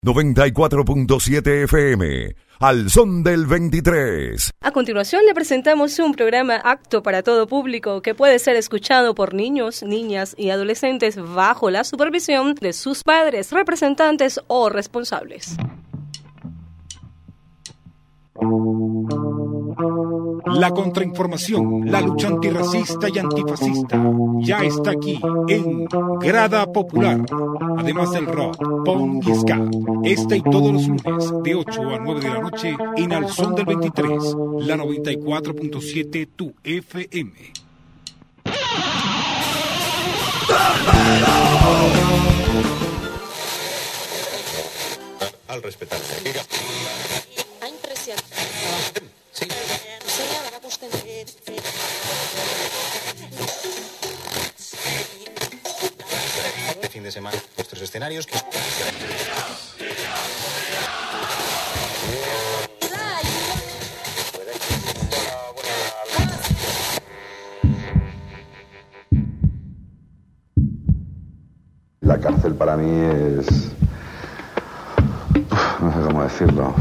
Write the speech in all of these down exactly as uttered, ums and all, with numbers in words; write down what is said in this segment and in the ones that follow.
noventa y cuatro punto siete F M, al son del veintitrés. A continuación le presentamos un programa apto para todo público que puede ser escuchado por niños, niñas y adolescentes bajo la supervisión de sus padres, representantes o responsables. La contrainformación, la lucha antirracista y antifascista ya está aquí en Grada Popular. Además del rock, punk y ska, este y todos los lunes de ocho a nueve de la noche en Al Son del veintitrés, la noventa y cuatro punto siete tu F M. Al respetarse. Sí. Este fin de semana, nuestros escenarios que... La cárcel para mí es... no sé cómo decirlo...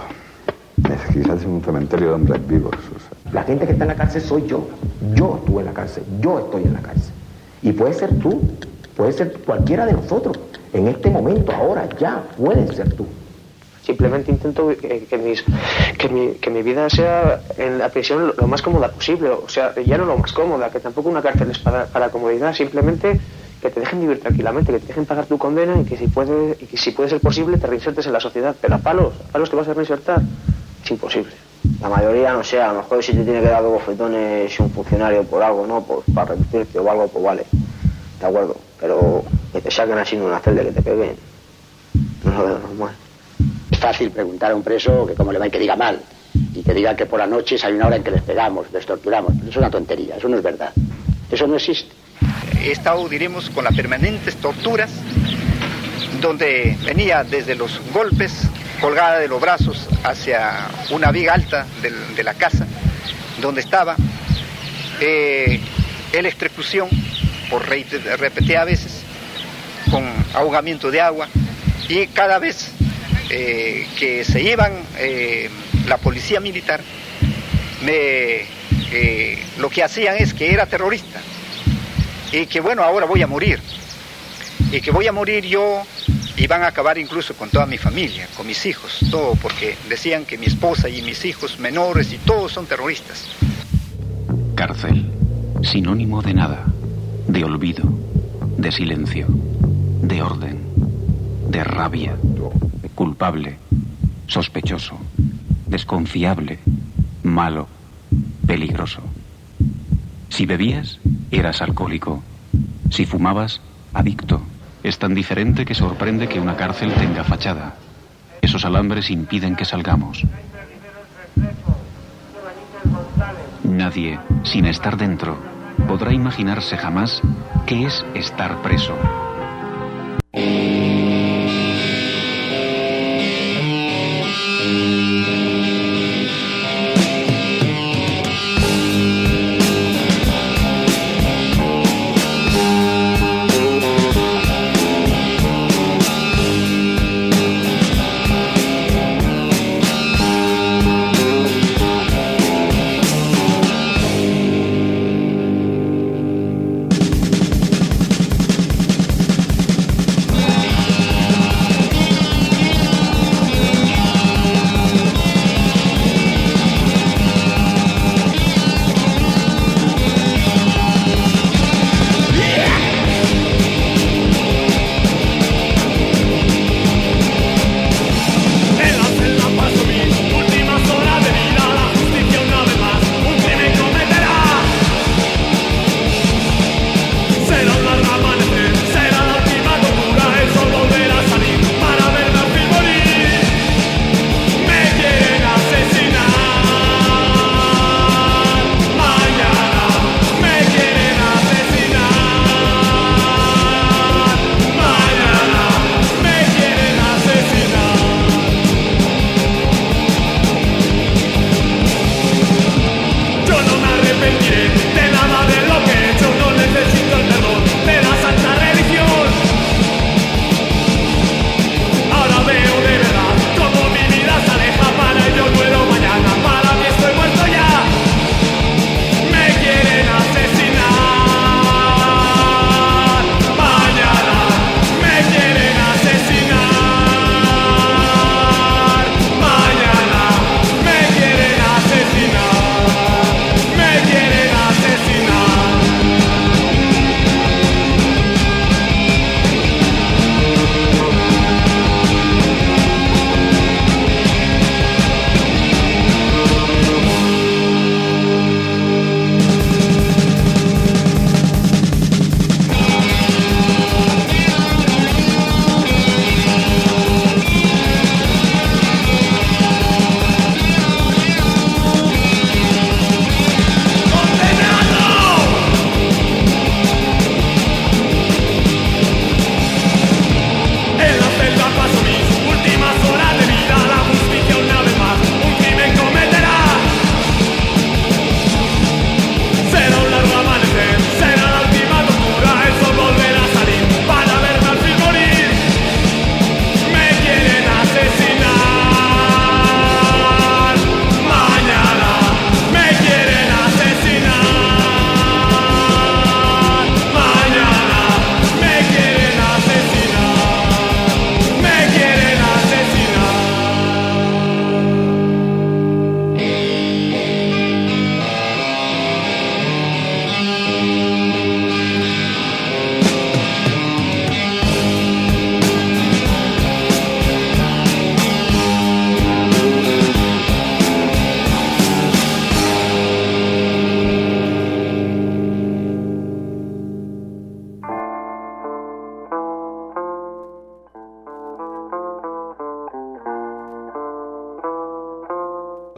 es quizás un cementerio de hombres vivos. O sea. La gente que está en la cárcel soy yo. Yo estuve en la cárcel. Yo estoy en la cárcel. Y puede ser tú. Puede ser cualquiera de nosotros. En este momento, ahora, ya, puede ser tú. Simplemente intento que, que, mis, que, mi, que mi vida sea en la prisión lo, lo más cómoda posible. O sea, ya no lo más cómoda, que tampoco una cárcel es para, para comodidad. Simplemente que te dejen vivir tranquilamente, que te dejen pagar tu condena y que si puede, y que si puede ser posible te reinsertes en la sociedad. Pero a palos, a palos te vas a reinsertar. Es imposible. La mayoría, no sé, a lo mejor si te tiene que dar dos bofetones un funcionario por algo, ¿no? Pues para repetirte o algo, pues vale. De acuerdo. Pero que te saquen así en una celda, que te peguen, no es lo normal. Es fácil preguntar a un preso que cómo le va y que diga mal. Y que diga que por las noches hay una hora en que les pegamos, les torturamos. Pero eso es una tontería, eso no es verdad. Eso no existe. He estado, diremos, con las permanentes torturas, donde venía desde los golpes, colgada de los brazos hacia una viga alta de, de la casa donde estaba, eh, electrocución por repetida veces, con ahogamiento de agua, y cada vez eh, que se iban eh, la policía militar, me, eh, lo que hacían es que era terrorista, y que bueno, ahora voy a morir, y que voy a morir yo. Y van a acabar incluso con toda mi familia, con mis hijos, todo, porque decían que mi esposa y mis hijos menores y todos son terroristas. Cárcel, sinónimo de nada, de olvido, de silencio, de orden, de rabia, culpable, sospechoso, desconfiable, malo, peligroso. Si bebías, eras alcohólico. Si fumabas, adicto. Es tan diferente que sorprende que una cárcel tenga fachada. Esos alambres impiden que salgamos. Nadie, sin estar dentro, podrá imaginarse jamás qué es estar preso.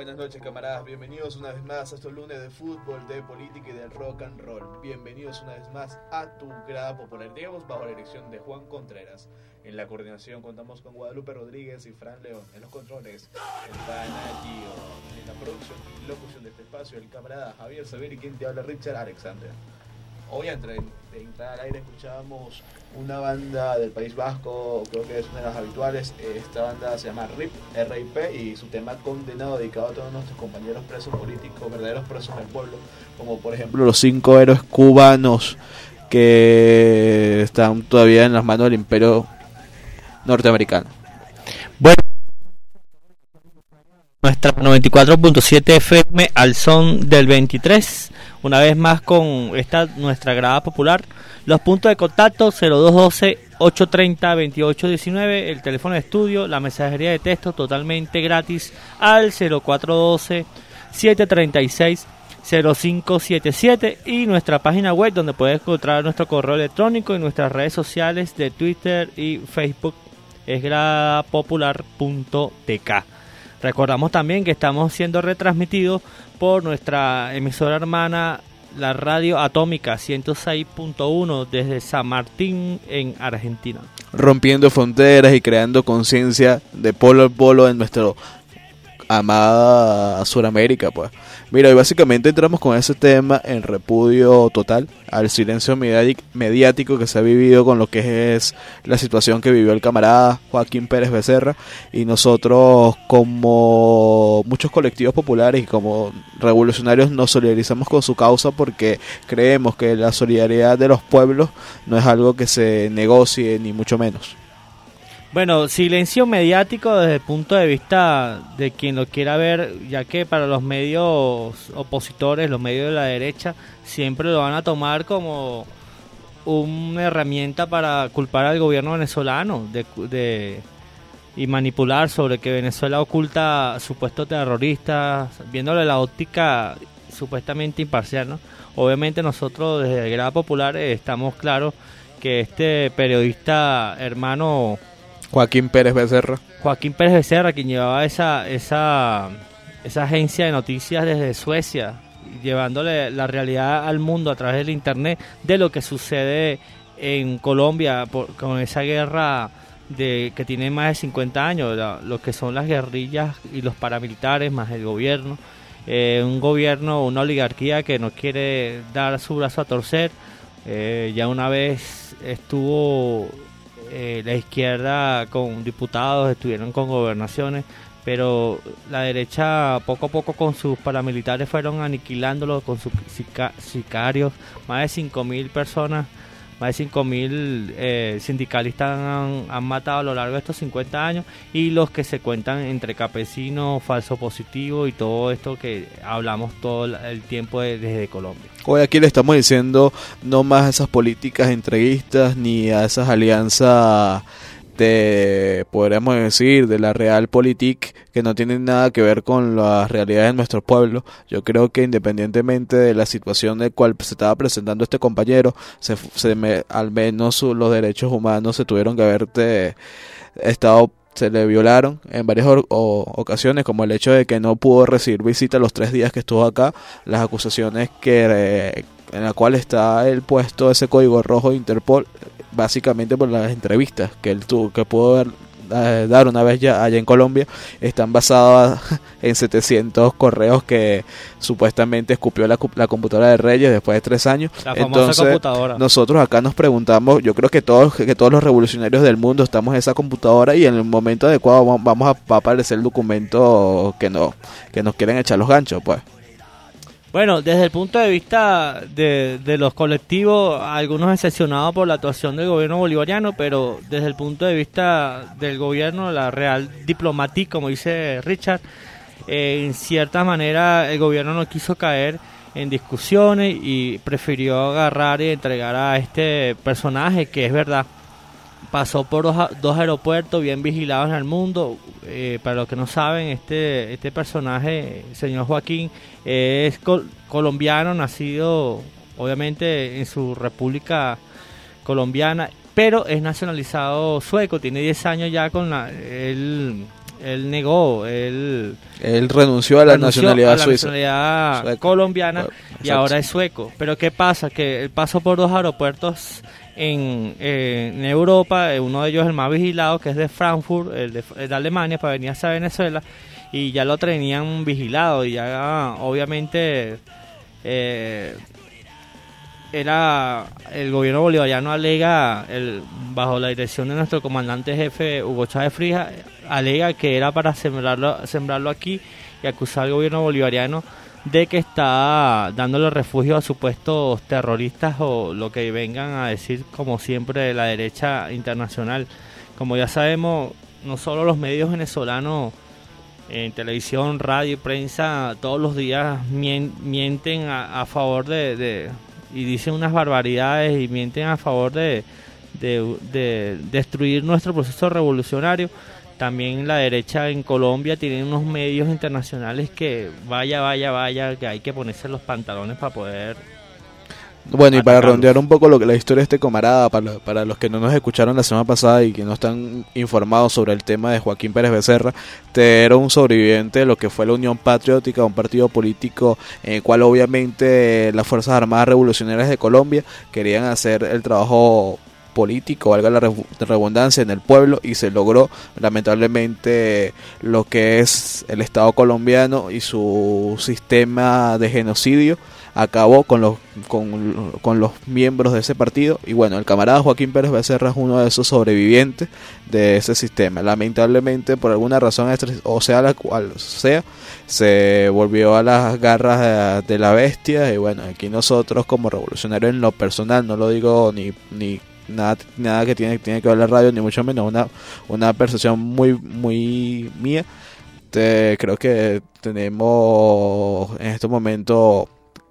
Buenas noches, camaradas, bienvenidos una vez más a estos lunes de fútbol, de política y de rock and roll. Bienvenidos una vez más a tu grada popular. Llegamos bajo la dirección de Juan Contreras. En la coordinación contamos con Guadalupe Rodríguez y Fran León. En los controles, el pana Gio. En la producción y locución de este espacio, el camarada Javier Saber y quien te habla, Richard Alexander. Hoy, entre de entrar al aire, escuchábamos una banda del País Vasco, creo que es una de las habituales. Esta banda se llama R I P, R I P, y su tema Condenado, dedicado a todos nuestros compañeros presos políticos, verdaderos presos del pueblo, como por ejemplo los cinco héroes cubanos que están todavía en las manos del imperio norteamericano. Bueno, nuestra noventa y cuatro punto siete F M al son del veintitrés, una vez más con esta nuestra grada popular. Los puntos de contacto: cero dos uno dos, ocho tres cero, dos ocho uno nueve, el teléfono de estudio, la mensajería de texto totalmente gratis al cero cuatro uno dos, siete tres seis, cero cinco siete siete, y nuestra página web donde puedes encontrar nuestro correo electrónico y nuestras redes sociales de Twitter y Facebook es grada popular punto t k. Recordamos también que estamos siendo retransmitidos por nuestra emisora hermana, la Radio Atómica ciento seis punto uno, desde San Martín, en Argentina. Rompiendo fronteras y creando conciencia de polo a polo en nuestra amada Suramérica, pues. Mira, y básicamente entramos con ese tema en repudio total al silencio mediático que se ha vivido con lo que es la situación que vivió el camarada Joaquín Pérez Becerra, y nosotros, como muchos colectivos populares y como revolucionarios, nos solidarizamos con su causa porque creemos que la solidaridad de los pueblos no es algo que se negocie, ni mucho menos. Bueno, silencio mediático desde el punto de vista de quien lo quiera ver, ya que para los medios opositores, los medios de la derecha, siempre lo van a tomar como una herramienta para culpar al gobierno venezolano de, de y manipular sobre que Venezuela oculta supuestos terroristas, viéndole la óptica supuestamente imparcial, ¿no? Obviamente nosotros desde Grada Popular estamos claros que este periodista hermano Joaquín Pérez Becerra. Joaquín Pérez Becerra, quien llevaba esa esa esa agencia de noticias desde Suecia, llevándole la realidad al mundo a través del internet de lo que sucede en Colombia por, con esa guerra de que tiene más de cincuenta años, la, lo que son las guerrillas y los paramilitares más el gobierno, eh, un gobierno, una oligarquía que no quiere dar su brazo a torcer. Eh, ya una vez estuvo Eh, la izquierda con diputados, estuvieron con gobernaciones, pero la derecha poco a poco con sus paramilitares fueron aniquilándolos con sus sica- sicarios. Más de cinco mil personas, más de cinco mil eh, sindicalistas han, han matado a lo largo de estos cincuenta años, y los que se cuentan entre campesinos, falso positivo y todo esto que hablamos todo el tiempo de, desde Colombia. Hoy aquí le estamos diciendo no más a esas políticas entreguistas ni a esas alianzas de, podríamos decir, de la realpolitik, que no tienen nada que ver con las realidades de nuestro pueblo. Yo creo que independientemente de la situación en la cual se estaba presentando este compañero, se, se me, al menos los derechos humanos se tuvieron que haber de, estado se le violaron en varias or- o, ocasiones, como el hecho de que no pudo recibir visita los tres días que estuvo acá, las acusaciones que eh, en la cual está el puesto ese código rojo de Interpol, básicamente por las entrevistas que él tuvo, que pudo ver, eh, dar una vez ya allá en Colombia, están basadas en setecientos correos que supuestamente escupió la, la computadora de Reyes después de tres años. La famosa Entonces, computadora. Nosotros acá nos preguntamos, yo creo que todos que todos los revolucionarios del mundo estamos en esa computadora, y en el momento adecuado vamos a, va a aparecer el documento que, no, que nos quieren echar los ganchos, pues. Bueno, desde el punto de vista de, de los colectivos, algunos excepcionados por la actuación del gobierno bolivariano, pero desde el punto de vista del gobierno, la real diplomatique, como dice Richard, eh, en cierta manera el gobierno no quiso caer en discusiones y prefirió agarrar y entregar a este personaje que, es verdad, pasó por dos, dos aeropuertos bien vigilados en el mundo. Eh, para los que no saben, este este personaje, el señor Joaquín, eh, es col- colombiano, nacido obviamente en su república colombiana, pero es nacionalizado sueco, tiene diez años ya con la, él, él negó, él... Él renunció a la renunció nacionalidad a la suiza. nacionalidad Sueco. colombiana Bueno, y exacto. ahora es sueco. Pero ¿qué pasa? Que él pasó por dos aeropuertos en, eh, en Europa, eh, uno de ellos el más vigilado, que es de Frankfurt, el de, el de Alemania, para venir hacia Venezuela, y ya lo tenían vigilado, y ya obviamente eh, era el gobierno bolivariano alega, el, bajo la dirección de nuestro comandante jefe Hugo Chávez Frías, alega que era para sembrarlo, sembrarlo aquí y acusar al gobierno bolivariano de que está dándole refugio a supuestos terroristas o lo que vengan a decir, como siempre, de la derecha internacional. Como ya sabemos, no solo los medios venezolanos en televisión, radio y prensa todos los días mien, mienten a, a favor de, de y dicen unas barbaridades y mienten a favor de, de, de destruir nuestro proceso revolucionario. También la derecha en Colombia tiene unos medios internacionales que vaya, vaya, vaya, que hay que ponerse los pantalones para poder... Bueno, y para redondear un poco lo que la historia de este camarada, para, para los que no nos escucharon la semana pasada y que no están informados sobre el tema de Joaquín Pérez Becerra, este era un sobreviviente de lo que fue la Unión Patriótica, un partido político en el cual obviamente las Fuerzas Armadas Revolucionarias de Colombia querían hacer el trabajo político, valga la redundancia, en el pueblo, y se logró. Lamentablemente lo que es el Estado colombiano y su sistema de genocidio acabó con los con, con los miembros de ese partido, y bueno, el camarada Joaquín Pérez Becerra es uno de esos sobrevivientes de ese sistema. Lamentablemente, por alguna razón, o sea la cual sea, se volvió a las garras de, de la bestia, y bueno, aquí nosotros como revolucionarios, en lo personal, no lo digo ni ni nada nada que tiene tiene que ver la radio, ni mucho menos, una una percepción muy muy mía. Te, creo que tenemos en este momento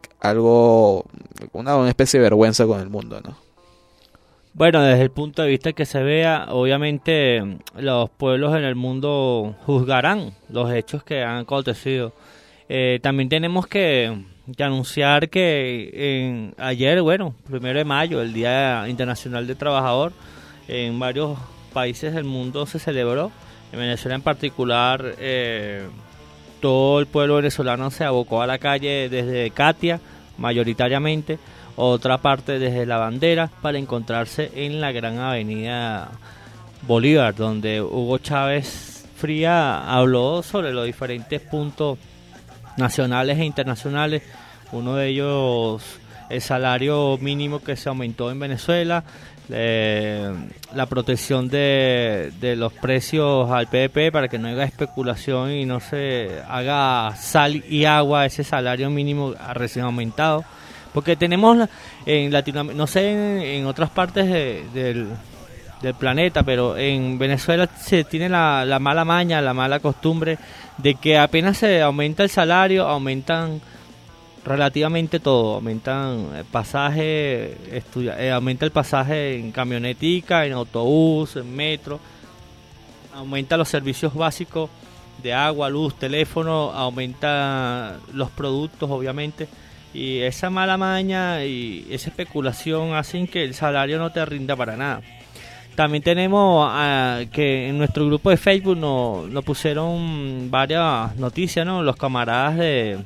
algo, una, una especie de vergüenza con el mundo, ¿no? Bueno, desde el punto de vista que se vea, obviamente los pueblos en el mundo juzgarán los hechos que han acontecido. Eh, también tenemos que, que anunciar que en, ayer, bueno, primero de mayo, el Día Internacional del Trabajador, en varios países del mundo se celebró. En Venezuela en particular, eh, todo el pueblo venezolano se abocó a la calle desde Catia, mayoritariamente, otra parte desde La Bandera, para encontrarse en la gran avenida Bolívar, donde Hugo Chávez Frías habló sobre los diferentes puntos nacionales e internacionales. Uno de ellos, el salario mínimo que se aumentó en Venezuela, eh, la protección de, de los precios al P V P para que no haya especulación y no se haga sal y agua ese salario mínimo recién aumentado, porque tenemos en Latinoamérica, no sé en, en otras partes de, del, del planeta, pero en Venezuela se tiene la, la mala maña, la mala costumbre de que apenas se aumenta el salario, aumentan relativamente todo, aumentan el pasaje, estudia, eh, aumenta el pasaje en camionetica, en autobús, en metro, aumenta los servicios básicos de agua, luz, teléfono, aumenta los productos, obviamente, y esa mala maña y esa especulación hacen que el salario no te rinda para nada. También tenemos uh, que en nuestro grupo de Facebook nos, nos pusieron varias noticias, ¿no? Los camaradas de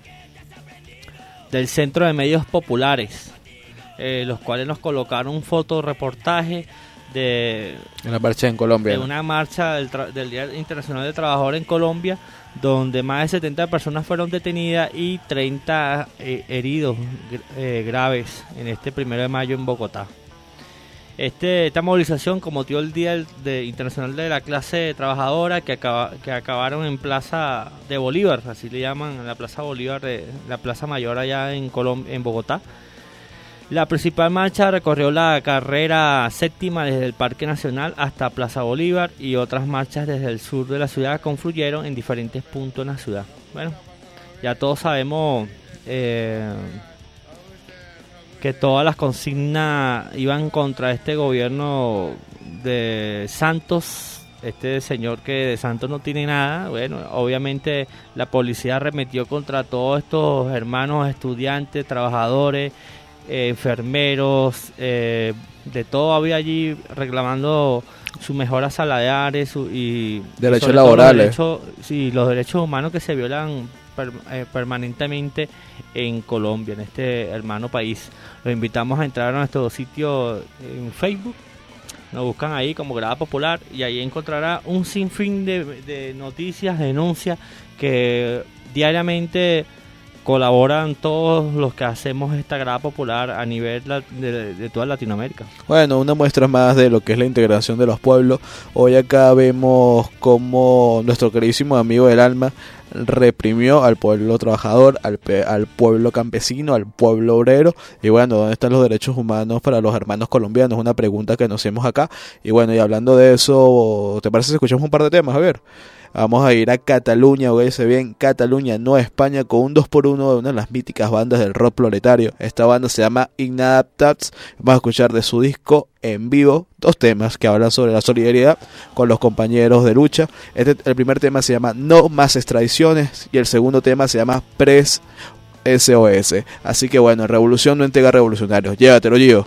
del Centro de Medios Populares, eh, los cuales nos colocaron un fotoreportaje de una marcha en Colombia, de ¿no? una marcha del, tra- del Día Internacional del Trabajador en Colombia, donde más de setenta personas fueron detenidas y treinta eh, heridos eh, graves en este primero de mayo en Bogotá. Este, esta movilización con motivo del Día de, Internacional de la Clase Trabajadora que, acaba, que acabaron en Plaza de Bolívar, así le llaman, la Plaza Bolívar, de, la Plaza Mayor allá en, Colom- en Bogotá. La principal marcha recorrió la carrera séptima desde el Parque Nacional hasta Plaza Bolívar, y otras marchas desde el sur de la ciudad confluyeron en diferentes puntos en la ciudad. Bueno, ya todos sabemos eh, que todas las consignas iban contra este gobierno de Santos, este señor que de Santos no tiene nada. Bueno, obviamente la policía arremetió contra todos estos hermanos estudiantes, trabajadores, eh, enfermeros, eh, de todo había allí reclamando su mejora salarial su, y derechos laborales. Los derechos, sí, los derechos humanos que se violan per, eh, permanentemente en Colombia, en este hermano país. Los invitamos a entrar a nuestro sitio en Facebook. Nos buscan ahí como Grada Popular y ahí encontrará un sinfín de, de noticias, denuncias que diariamente colaboran todos los que hacemos esta Grada Popular a nivel de, de toda Latinoamérica. Bueno, una muestra más de lo que es la integración de los pueblos. Hoy acá vemos cómo nuestro queridísimo amigo del alma reprimió al pueblo trabajador, al, al pueblo campesino, al pueblo obrero. Y bueno, ¿dónde están los derechos humanos para los hermanos colombianos? Una pregunta que nos hacemos acá. Y bueno, y hablando de eso, ¿te parece si escuchamos un par de temas? A ver, vamos a ir a Cataluña, oígase bien, Cataluña, no España, con un dos por uno de una de las míticas bandas del rock proletario. Esta banda se llama Inadaptats. Vamos a escuchar de su disco en vivo dos temas que hablan sobre la solidaridad con los compañeros de lucha. Este, el primer tema se llama No Más Extradiciones y el segundo tema se llama Pres S O S. Así que bueno, revolución no entrega revolucionarios. Llévatelo, Gio.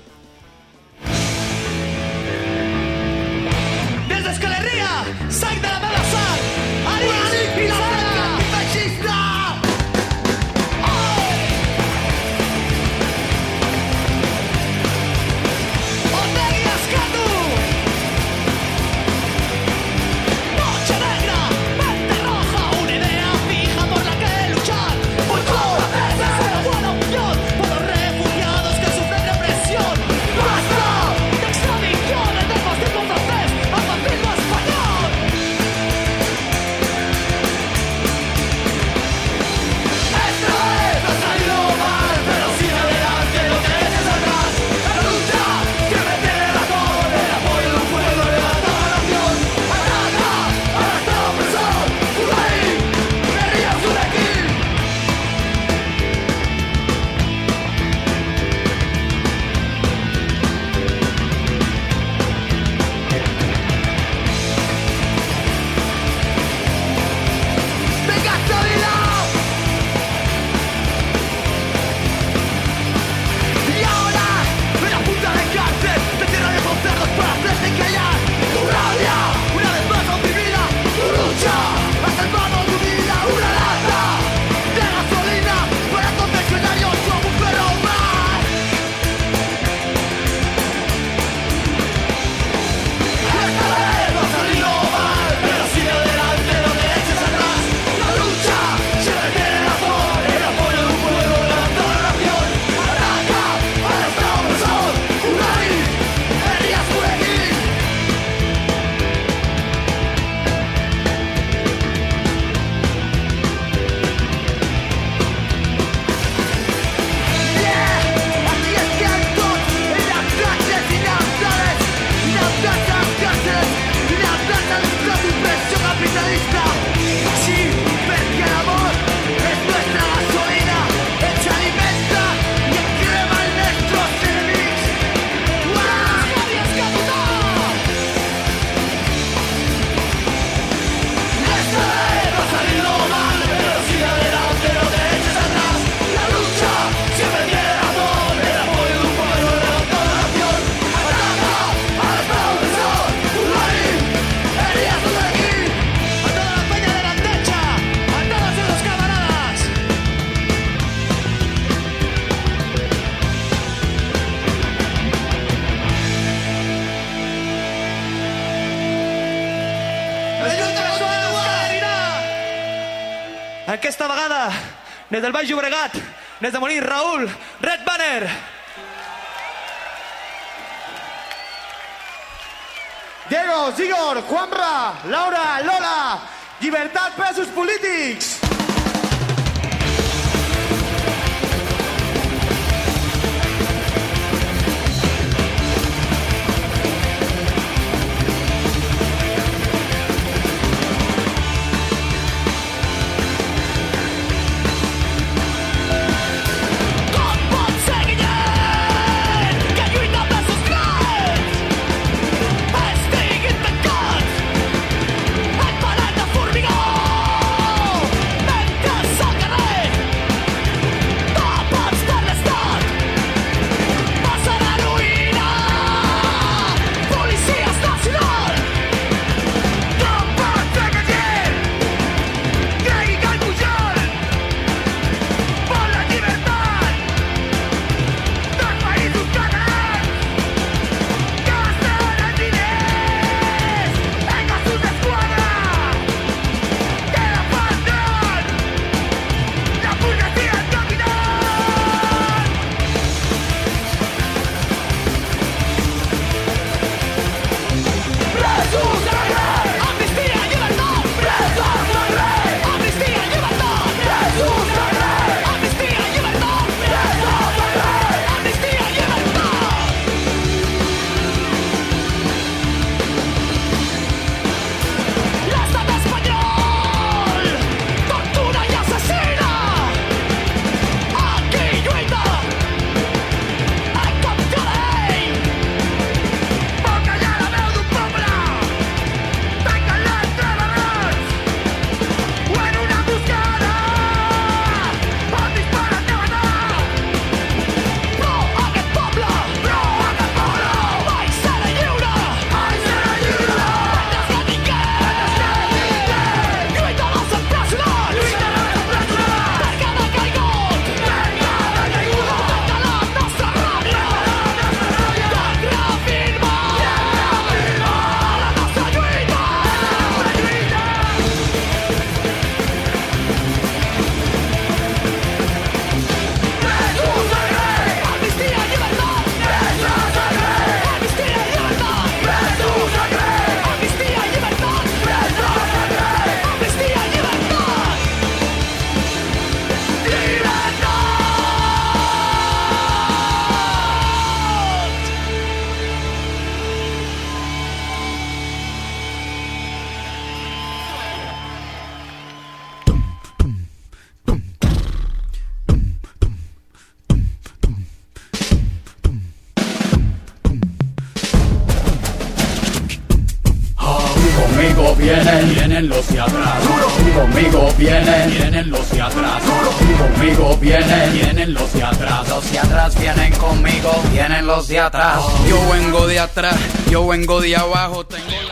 Aquesta vegada, des del Baix Llobregat, des de Molí, Raúl, Red Banner. Diego, Zigor, Juanra, Laura, Lola, llibertat presos polítics! Estic in the guts, et parat de formigó. vienen, vienen los de atrás. Y conmigo vienen, vienen los de atrás. Y conmigo vienen, vienen los de atrás. Los de atrás vienen conmigo, vienen los de atrás. Yo vengo de atrás, yo vengo de abajo, tengo la...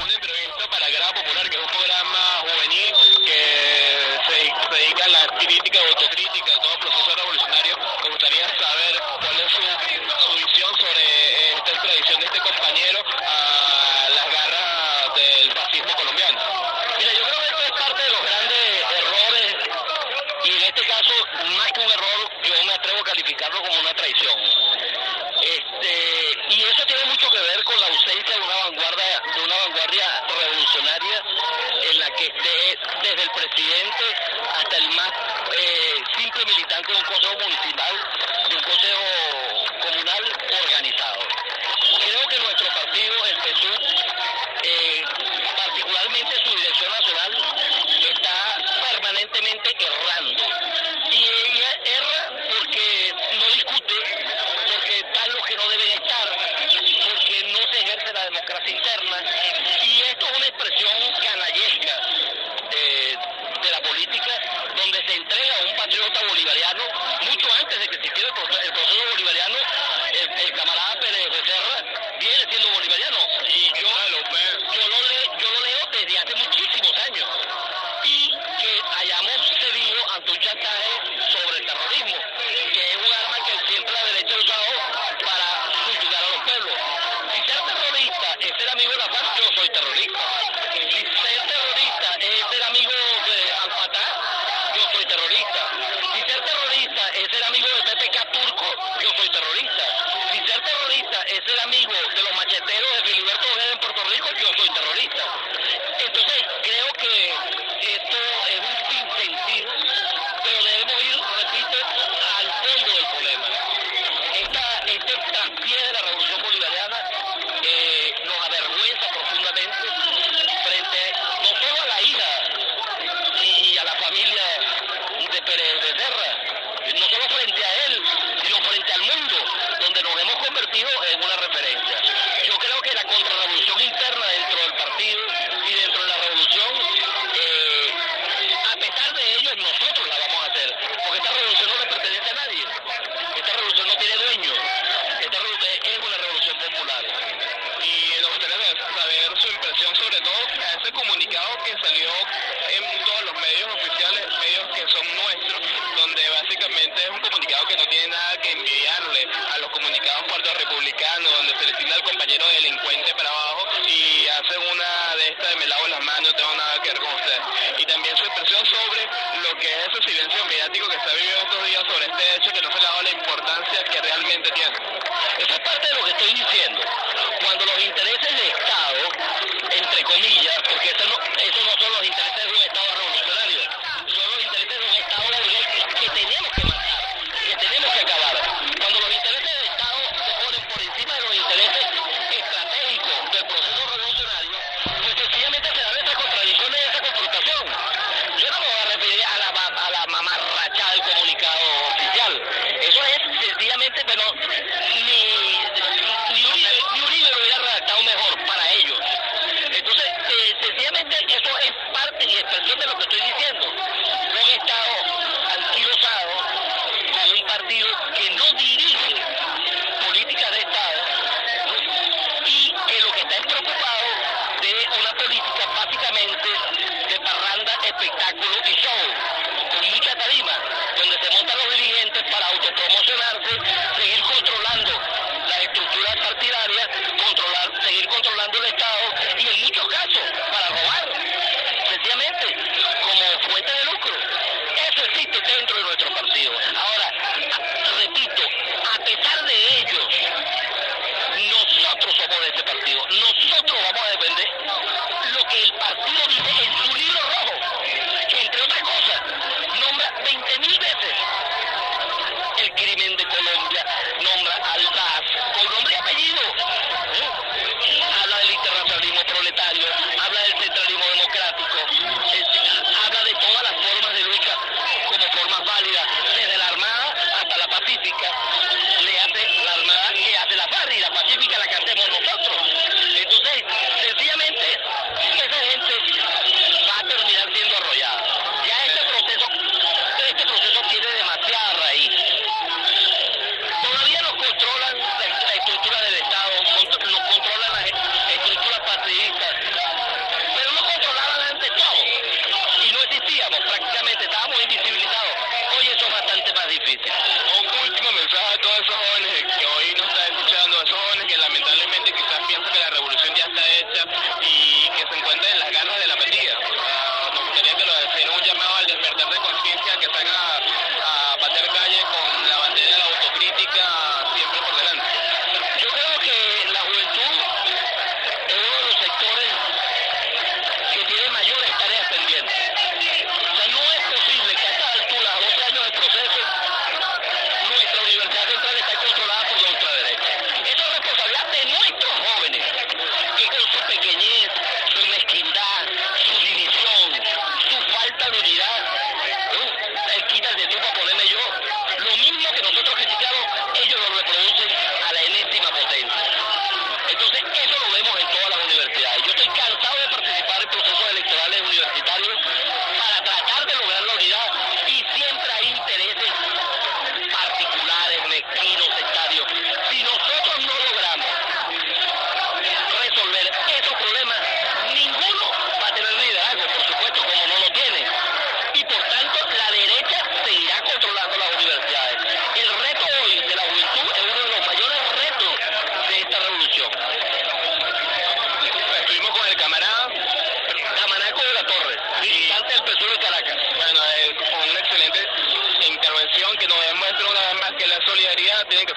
crimen de Colombia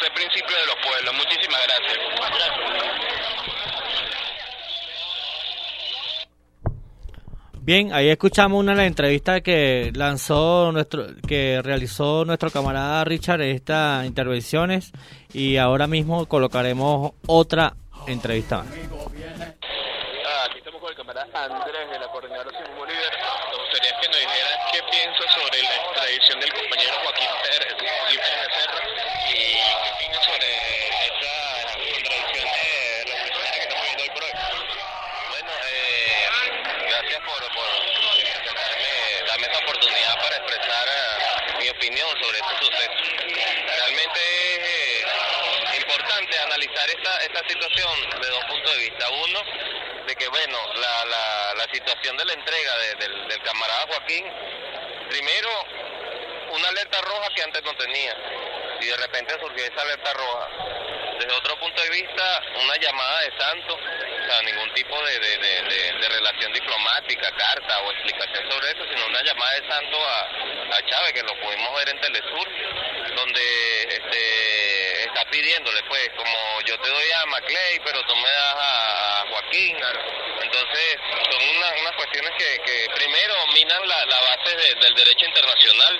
tercer principio de los pueblos. Muchísimas gracias. Bien, ahí escuchamos una de las entrevistas que lanzó nuestro, que realizó nuestro camarada Richard en estas intervenciones, y ahora mismo colocaremos otra entrevista más. Ah, aquí estamos con el camarada Andrés de la Coordinadora Simón Bolívar. Nos gustaría que nos dijeras qué piensas sobre la extradición del compañero Joaquín Pérez Becerra y qué opinas sobre esa contradicción de represalia que estamos viendo hoy por hoy. Bueno, eh, gracias por, por darme, darme esta oportunidad para expresar uh, mi opinión sobre este suceso. Realmente es eh, importante analizar esta, esta situación de dos puntos de vista. Uno, de que bueno, la, la, la situación de la entrega de, del, del camarada Joaquín, primero, una alerta roja que antes no tenía, y de repente surgió esa alerta roja. Desde otro punto de vista, una llamada de santo, o sea, ningún tipo de, de, de, de, de relación diplomática, carta o explicación sobre eso, sino una llamada de santo a, a Chávez, que lo pudimos ver en Telesur, donde este, está pidiéndole, pues, como yo te doy a Maclay, pero tú me das a, a Joaquín. Entonces, son unas, unas cuestiones que, que primero minan la, la base de, del derecho internacional.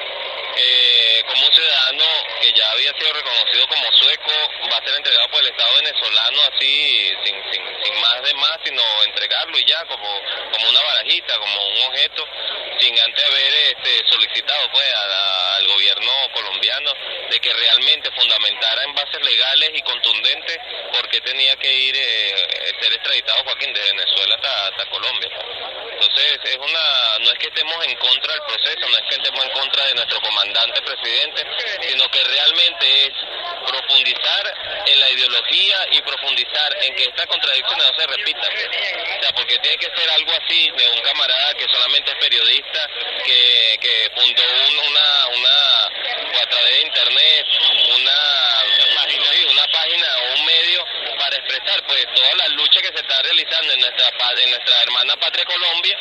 Eh, como un ciudadano que ya había sido reconocido como sueco va a ser entregado por el Estado venezolano así sin, sin, sin más de más, sino entregarlo y ya como, como una barajita, como un objeto, sin antes haber este, solicitado pues a la, al gobierno colombiano de que realmente fundamentara en bases legales y contundentes por qué tenía que ir eh, ser extraditado Joaquín de Venezuela hasta, hasta Colombia. Entonces es una, no es que estemos en contra del proceso, no es que estemos en contra de nuestro comandante presidente, sino que realmente es profundizar en la ideología y profundizar en que estas contradicciones no se repitan. O sea, porque tiene que ser algo así de un camarada que solamente es periodista, que, que fundó un, una, una, o a través de internet, una, sí, una página o un medio para expresar pues toda la lucha que se está realizando en nuestra en nuestra hermana patria Colombia,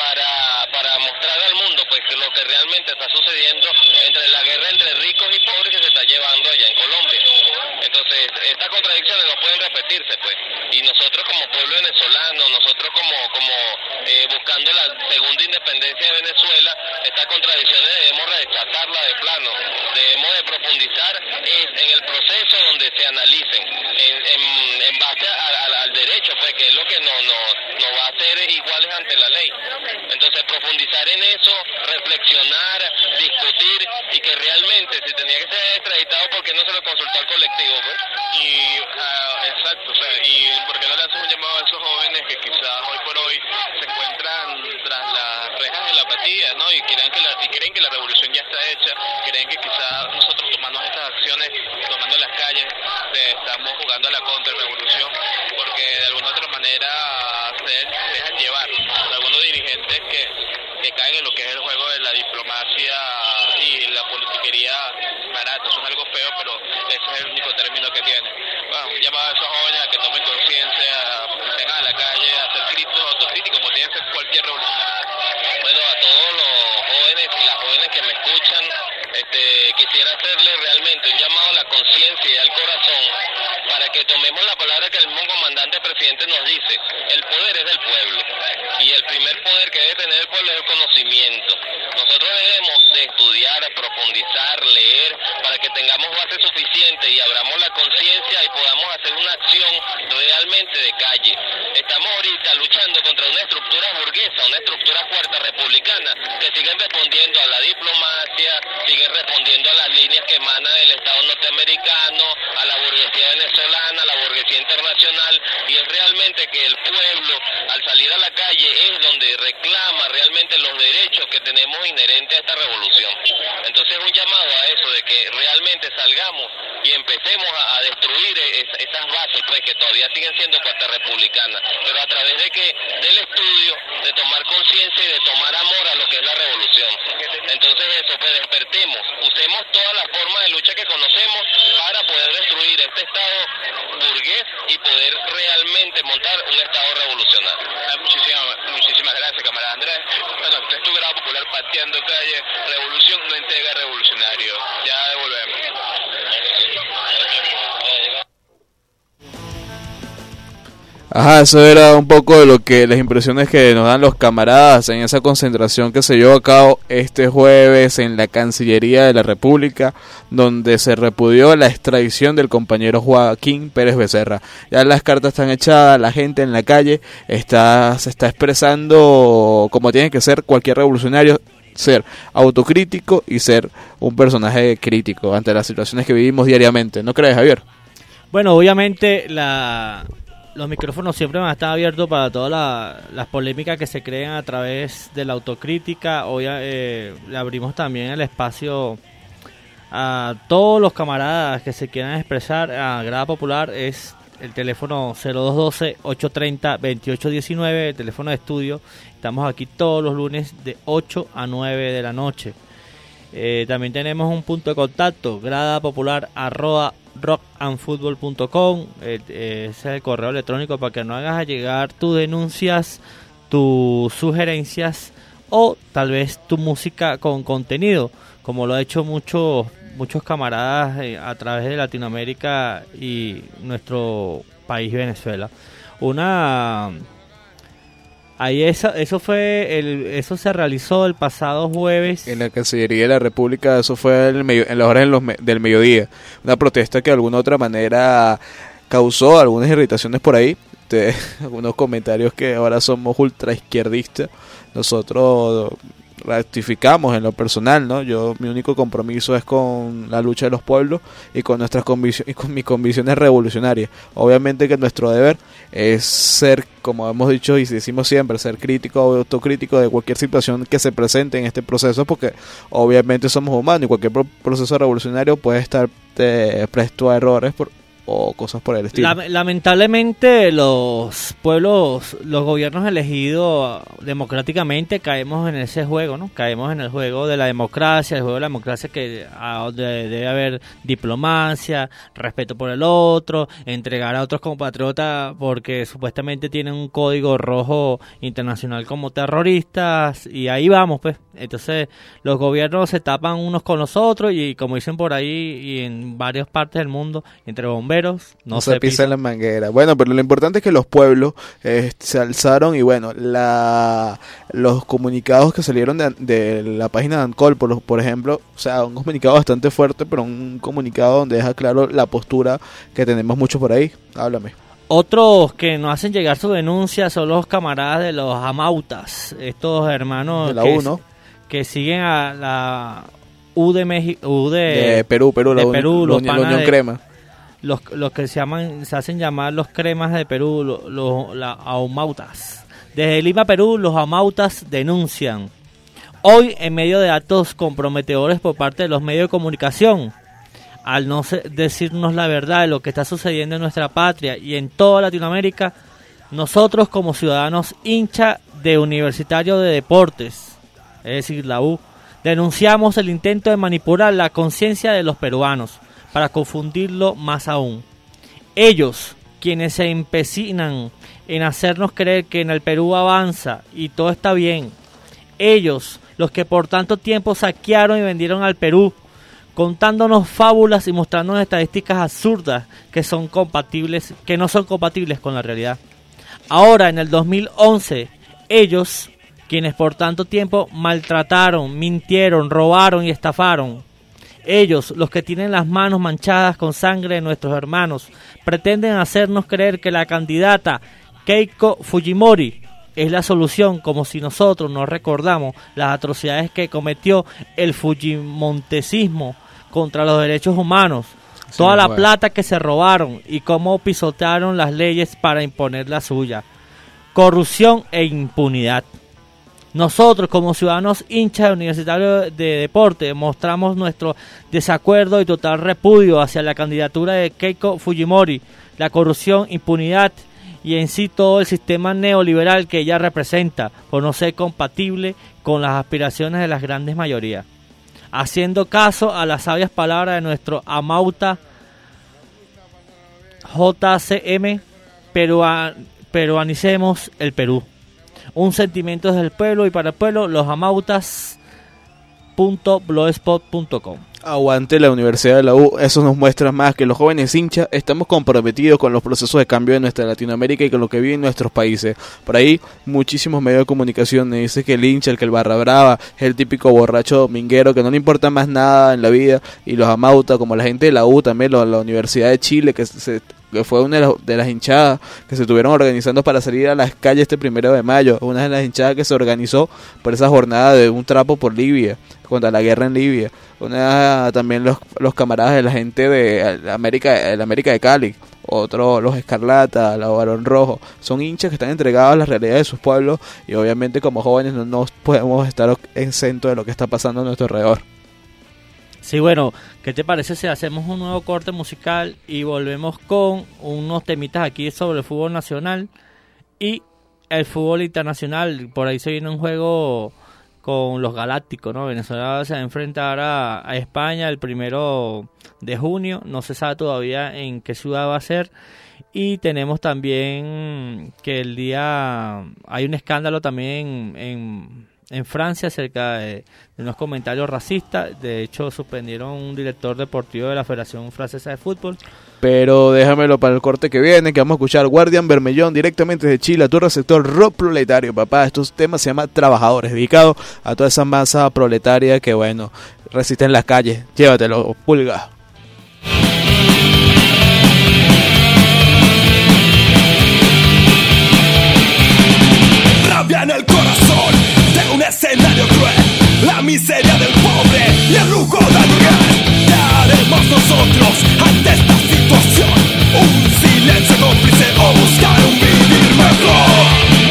para, para mostrar al mundo pues que lo que realmente está sucediendo entre la guerra entre ricos y pobres que se está llevando allá en Colombia. Entonces, estas contradicciones no pueden repetirse, pues, y nosotros como pueblo venezolano, nosotros como, como eh, buscando la segunda independencia de Venezuela, estas contradicciones debemos rechazarlas de plano, debemos de profundizar en, en el proceso donde se analicen, en, en, en base a, a, al derecho, pues, que es lo que nos no, no va a hacer iguales ante la ley. Entonces, profundizar en eso, reflexionar, discutir, y que realmente si tenía que ser extraditado, ¿por qué no se lo consultó al colectivo? Pues? Y, uh, exacto, o sea, y ¿por qué no le haces un llamado a esos jóvenes que quizás hoy por hoy se encuentran tras las rejas de la apatía, ¿no? Y creen que la, y creen que la revolución ya está hecha, creen que quizás nosotros tomando estas acciones, tomando las calles, eh, estamos jugando a la contrarrevolución, porque de alguna otra manera se, se dejan llevar por algunos dirigentes que, que caen en lo que es el juego de la diplomacia y la politiquería barata. Eso es algo feo, pero ese es el único término que tiene. Bueno, un llamado a esos jóvenes a que tomen conciencia, que salgan a la calle, a hacer críticos, autocríticos, como tiene que ser cualquier revolucionario. Bueno, a todos los jóvenes y las jóvenes que me escuchan, este, quisiera hacerle realmente un llamado a la conciencia y al corazón para que tomemos la palabra que el mismo comandante presidente nos dice: el poder es del pueblo, y el primer poder que debe tener el pueblo es el conocimiento. Nosotros debemos de estudiar, profundizar, leer, para que tengamos base suficiente y abramos la conciencia y podamos hacer una acción realmente de calle. Estamos ahorita luchando contra una estructura burguesa, una estructura cuarta republicana, que siguen respondiendo a la diplomacia, siguen respondiendo a las líneas que emanan del Estado norteamericano, a la burguesía venezolana, a la burguesía internacional, y es realmente que el pueblo, al salir a la calle, es donde reclama realmente los derechos que tenemos inherentes a esta revolución. Entonces, un llamado a eso, de que realmente salgamos y empecemos a, a destruir es, esas bases, pues, que todavía siguen siendo cuarta republicanas, pero a través de que del estudio, de tomar conciencia y de tomar amor a lo que es la revolución. Entonces, eso, pues, despertemos, usemos todas las formas de lucha que conocemos para poder destruir este Estado burgués y poder realmente montar un Estado revolucionario. Muchísimas, muchísimas gracias, camarada Andrés. Bueno, este es tu grado popular Pateando Calle. Revolución no entrega revolucionario. Ya devolvemos. Ajá, eso era un poco de lo que las impresiones que nos dan los camaradas en esa concentración que se llevó a cabo este jueves en la Cancillería de la República, donde se repudió la extradición del compañero Joaquín Pérez Becerra. Ya las cartas están echadas, la gente en la calle está se está expresando como tiene que ser cualquier revolucionario, ser autocrítico y ser un personaje crítico ante las situaciones que vivimos diariamente. ¿No crees, Javier? Bueno, obviamente la... los micrófonos siempre van a estar abiertos para todas la, las polémicas que se crean a través de la autocrítica. Hoy eh, le abrimos también el espacio a todos los camaradas que se quieran expresar. A Grada Popular es el teléfono cero dos uno dos, ocho tres cero, dos ocho uno nueve, el teléfono de estudio. Estamos aquí todos los lunes de ocho a nueve de la noche. Eh, también tenemos un punto de contacto, gradapopular arroba rock and football punto com. Eh, eh, ese es el correo electrónico para que no hagas llegar tus denuncias, tus sugerencias o tal vez tu música con contenido, como lo ha hecho muchos muchos camaradas eh, a través de Latinoamérica y nuestro país Venezuela. Una Ahí eso, eso fue el, eso se realizó el pasado jueves en la Cancillería de la República. Eso fue en, el medio, en las horas en los, del mediodía, una protesta que de alguna u otra manera causó algunas irritaciones por ahí, de, algunos comentarios que ahora somos ultra izquierdistas. Nosotros ratificamos en lo personal, ¿no? Yo, mi único compromiso es con la lucha de los pueblos y con nuestras convicciones y con mis convicciones revolucionarias. Obviamente que nuestro deber es ser, como hemos dicho y decimos siempre, ser crítico o autocrítico de cualquier situación que se presente en este proceso, porque obviamente somos humanos y cualquier proceso revolucionario puede estar eh, presto a errores por o cosas por el estilo. Lamentablemente los pueblos, los gobiernos elegidos democráticamente caemos en ese juego, ¿no? Caemos en el juego de la democracia, el juego de la democracia que a, de, debe haber diplomacia, respeto por el otro, entregar a otros compatriotas porque supuestamente tienen un código rojo internacional como terroristas, y ahí vamos, pues. Entonces los gobiernos se tapan unos con los otros y, como dicen por ahí y en varias partes del mundo, entre bomberos no, no se, se pisa la manguera. Bueno, pero lo importante es que los pueblos eh, se alzaron y bueno, la los comunicados que salieron de, de la página de ANCOL, por, por ejemplo, o sea, un comunicado bastante fuerte, pero un comunicado donde deja claro la postura que tenemos mucho por ahí. Háblame. Otros que nos hacen llegar su denuncia son los camaradas de los amautas, estos hermanos de la que, U, ¿no? que siguen a la U de México, U de, de Perú, Perú, de la, Perú, un, los la Unión de, Crema. Los, los que se llaman, se hacen llamar los cremas de Perú, los, los la amautas. Desde Lima, Perú, los amautas denuncian. Hoy, en medio de actos comprometedores por parte de los medios de comunicación, al no se, decirnos la verdad de lo que está sucediendo en nuestra patria y en toda Latinoamérica, nosotros como ciudadanos hincha de Universitario de Deportes, es decir, la U, denunciamos el intento de manipular la conciencia de los peruanos para confundirlo más aún. Ellos, quienes se empecinan en hacernos creer que en el Perú avanza y todo está bien. Ellos, los que por tanto tiempo saquearon y vendieron al Perú, contándonos fábulas y mostrándonos estadísticas absurdas que son compatibles, que no son compatibles con la realidad. Ahora, en el dos mil once, ellos, quienes por tanto tiempo maltrataron, mintieron, robaron y estafaron, ellos, los que tienen las manos manchadas con sangre de nuestros hermanos, pretenden hacernos creer que la candidata Keiko Fujimori es la solución, como si nosotros no recordamos las atrocidades que cometió el fujimontesismo contra los derechos humanos, sí, toda la bueno. plata que se robaron y cómo pisotearon las leyes para imponer la suya. Corrupción e impunidad. Nosotros, como ciudadanos hinchas universitarios de deporte, mostramos nuestro desacuerdo y total repudio hacia la candidatura de Keiko Fujimori, la corrupción, impunidad y en sí todo el sistema neoliberal que ella representa, por no ser compatible con las aspiraciones de las grandes mayorías. Haciendo caso a las sabias palabras de nuestro amauta J C M, perua, peruanicemos el Perú. Un sentimiento desde el pueblo y para el pueblo, los amautas punto blogspot punto com. Aguante la Universidad de la U. Eso nos muestra más que los jóvenes hinchas estamos comprometidos con los procesos de cambio de nuestra Latinoamérica y con lo que vive en nuestros países. Por ahí muchísimos medios de comunicación me dicen que el hincha, el que el barra brava, es el típico borracho dominguero que no le importa más nada en la vida y los amauta, como la gente de la U también, la, la Universidad de Chile, que se... que fue una de las, de las hinchadas que se estuvieron organizando para salir a las calles este primero de mayo, una de las hinchadas que se organizó por esa jornada de un trapo por Libia, contra la guerra en Libia, una también los, los camaradas de la gente de América, de América de Cali, otros los Escarlata, la Barón Rojo, son hinchas que están entregados a la realidad de sus pueblos y obviamente como jóvenes no, no podemos estar exentos de lo que está pasando a nuestro alrededor. Sí, bueno, ¿qué te parece si hacemos un nuevo corte musical y volvemos con unos temitas aquí sobre el fútbol nacional y el fútbol internacional? Por ahí se viene un juego con los Galácticos, ¿no? Venezuela se va a enfrentar a, a España el primero de junio, no se sabe todavía en qué ciudad va a ser. Y tenemos también que el día, hay un escándalo también en... en en Francia acerca de, de unos comentarios racistas. De hecho suspendieron un director deportivo de la Federación Francesa de Fútbol. Pero déjamelo para el corte que viene, que vamos a escuchar Guardián Bermellón directamente desde Chile, a tu receptor rock proletario, papá. Estos temas se llama Trabajadores, dedicado a toda esa masa proletaria que bueno, resiste en las calles. Llévatelo, Pulga. Rabia en el corazón de un escenario cruel, la miseria del pobre y el lujo de alguien. ¿Qué haremos nosotros ante esta situación? ¿Un silencio cómplice o buscar un vivir mejor?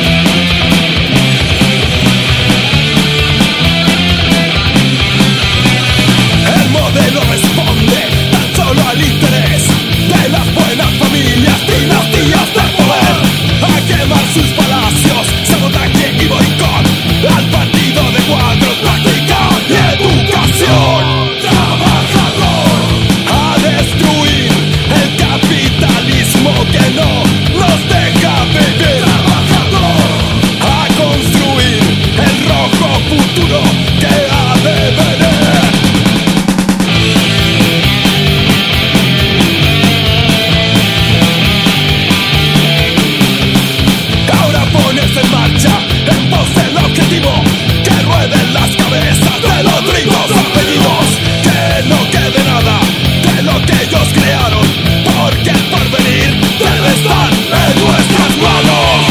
El modelo responde tan solo al interés de las buenas familias, dinastías de poder, a quemar sus palacios, sabotaje y boicot, al partido de cuatro, práctica y educación. Trabajador, a destruir el capitalismo que no nos deja vivir. Trabajador, a construir el rojo futuro que ha de venir. Ahora pones en marcha en pos del objetivo, que rueden las cabezas de los ricos apellidos, que no quede nada de lo que ellos crearon, porque el porvenir debe estar en nuestras manos.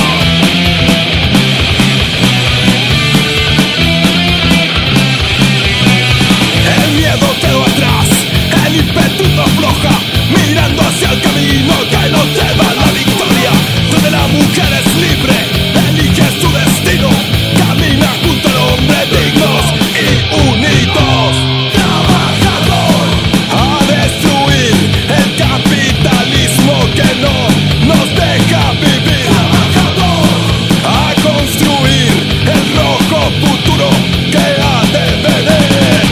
El miedo quedó atrás, el ímpetu no afloja, mirando hacia el camino que nos lleva a la victoria, donde la mujer es libre, elige su destino, camina junto al hombre, dignos y unidos. Trabajador, a destruir el capitalismo que no nos deja vivir. Trabajador, a construir el rojo futuro que ha de venir.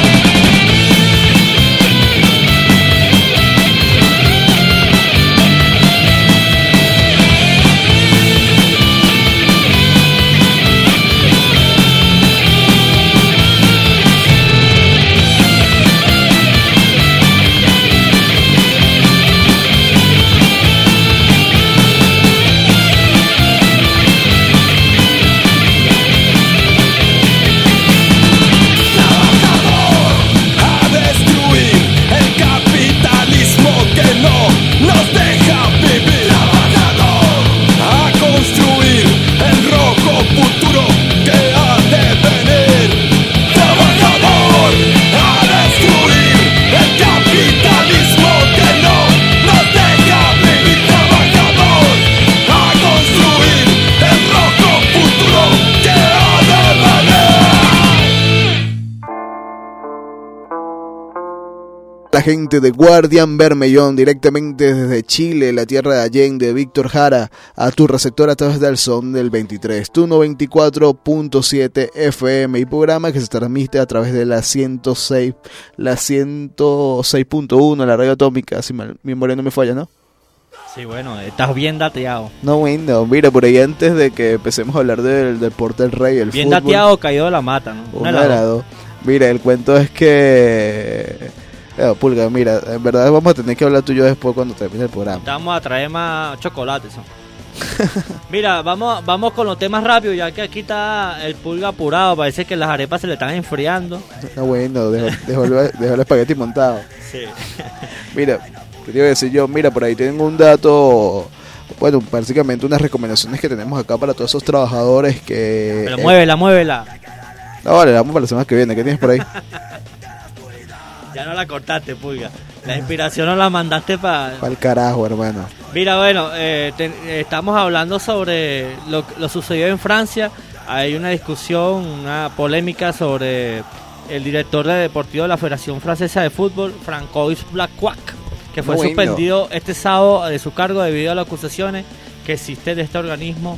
A destruir el capitalismo que no nos deja vivir. Trabajador, a construir el rojo futuro que ha de venir. Trabajador, a destruir el capitalismo que no nos deja vivir. Trabajador, a construir el rojo futuro que ha de venir. La gente de Guardián Bermellón, directamente desde Chile, la tierra de Allende, Víctor Jara, a tu receptor a través del son del veintitrés, tu noventa y cuatro punto siete F M, y programa que se transmite a través de la ciento seis, la ciento seis punto uno, la radio atómica, si mal, mi memoria no me falla, ¿no? Sí, bueno, estás bien dateado. No, bueno, mira, por ahí antes de que empecemos a hablar del deporte del rey, el Bien fútbol, dateado, caído de la mata, ¿no? Una de las dos. Mira, el cuento es que... Eh, Pulga, mira, en verdad vamos a tener que hablar tú y yo después cuando termine el programa. Vamos a traer más chocolates. ¿no? Mira, vamos vamos con los temas rápidos, ya que aquí está el Pulga apurado. Parece que las arepas se le están enfriando. No, bueno, dejo, dejo, el, dejo el espagueti montado. Sí. Mira, ¿qué te iba a decir yo? Mira, por ahí tengo un dato... Bueno, básicamente unas recomendaciones que tenemos acá para todos esos trabajadores que... Pero eh, muévela, muévela. No, vale, vamos para la semana que viene. ¿Qué tienes por ahí? Ya no la cortaste, Pulga. La inspiración no la mandaste para... Para el carajo, hermano. Mira, bueno, eh, te, eh, estamos hablando sobre lo, lo sucedido en Francia. Hay una discusión, una polémica sobre el director de deportivo de la Federación Francesa de Fútbol, Francois Blaquac, que fue Bueno. suspendido este sábado de su cargo debido a las acusaciones que existen de este organismo